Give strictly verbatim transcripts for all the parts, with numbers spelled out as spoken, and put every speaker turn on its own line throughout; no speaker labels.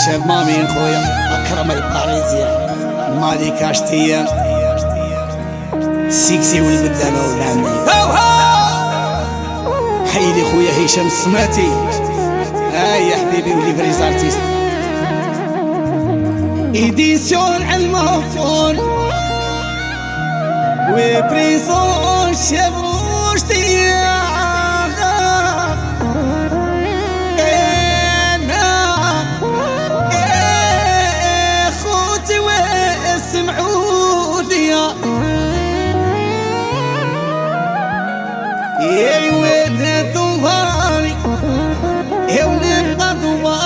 الشاب مامين خويا أكرم الباريزيا مالي كاشتيا سيكسي والبدانة والعمي حيلي خويا هشام السماتي هاي يا حبيبي ولي فريز ارتيست إديسيون المغفور وبريزون شبروش تيا يا ولد ظهري يا ولد ظهري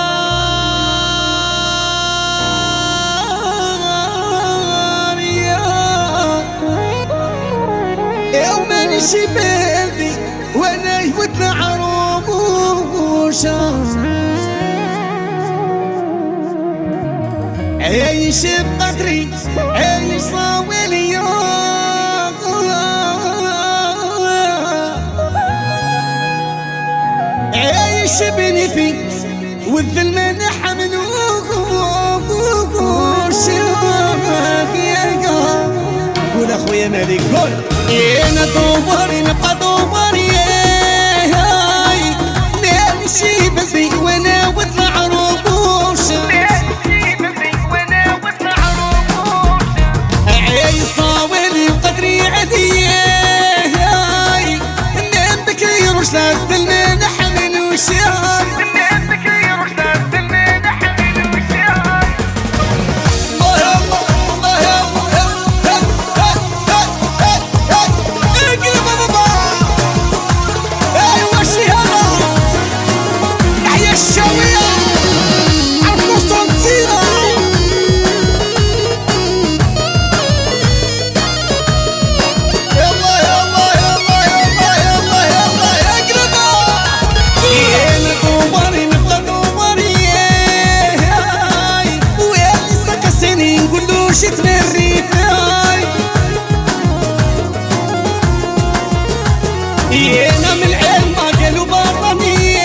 يا ومانيش بلدي وانا يودنا عروبوشة عايش بقدري عايش صاوي عايش بني في والظلم نحملوه شوف يا قول اخويا مالك قول انا دوبري نبقى دوبري نمشي بزي وانا وطلع عروبوش نمشي بزي وانا وطلع عروبوش عايش صاولي وقدري عدي نام بكري رشلة الظلم وشيان الناس كثير وشلات المين حمل وشيان الله يا الله الله يا الله اقلب بابا ايوه شيانا تحيا الشاوية عالقسطنطينة يلا يلا يلا يلا يلا يلا اقلبها شت من الريفاي انا من العلم قالوا براني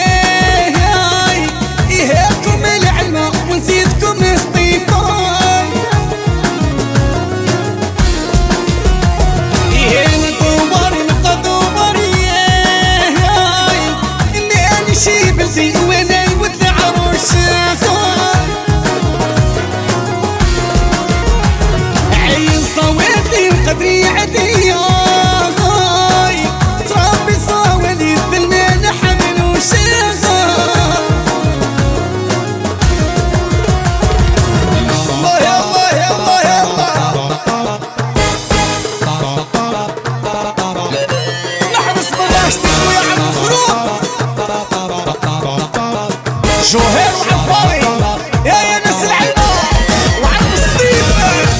يهيكم العلم ونزيدكم اصطفاي انا دوبري نبقى دوبري اني انا شي بلدي وانا يودي عروش قدري عدي تربي صاولي الظلمين حمل وشغال الله يا الله يا الله يا الله نحبس بلاشتك ويا عم الخروج جوهر وعباري يا يا ناس العلمة وعم صديق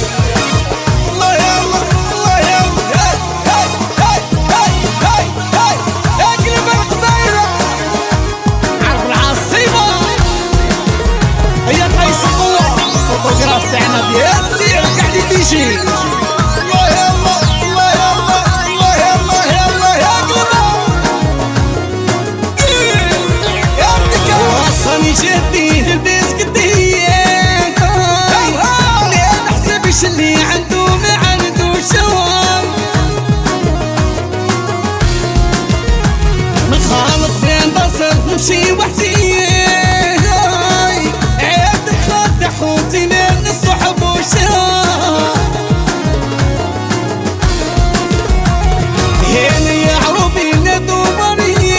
فوتوغراف تاعنا بياسي قاعد يجي الله يا الله الله يا الله الله يا الله يا الله يا قلبه يا ابنك وصلني جدي للبس قديه ليه ما نحسبش اللي عنده ما عنده شوام نخالط بين بصر نمشي وحدي حوتي من الصحب وشام هنا يا عروبي ندوبري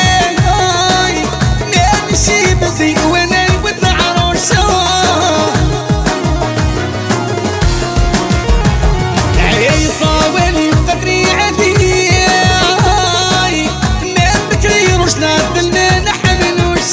نمشي بزي وانا يودنا عروشام عايش صاولي بقدري عدي نام بكري رشلات بالمين حمل وشام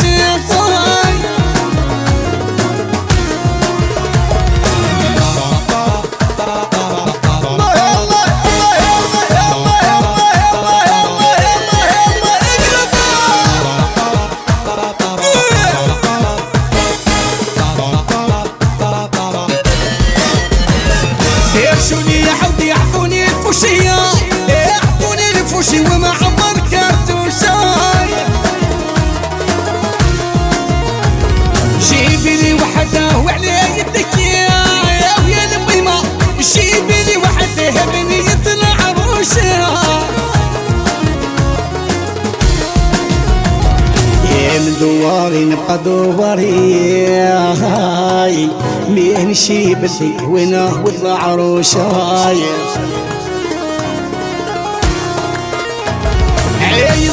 من دواري نبقى دواري هاي مين شي بدي وينه والعروشاي عيني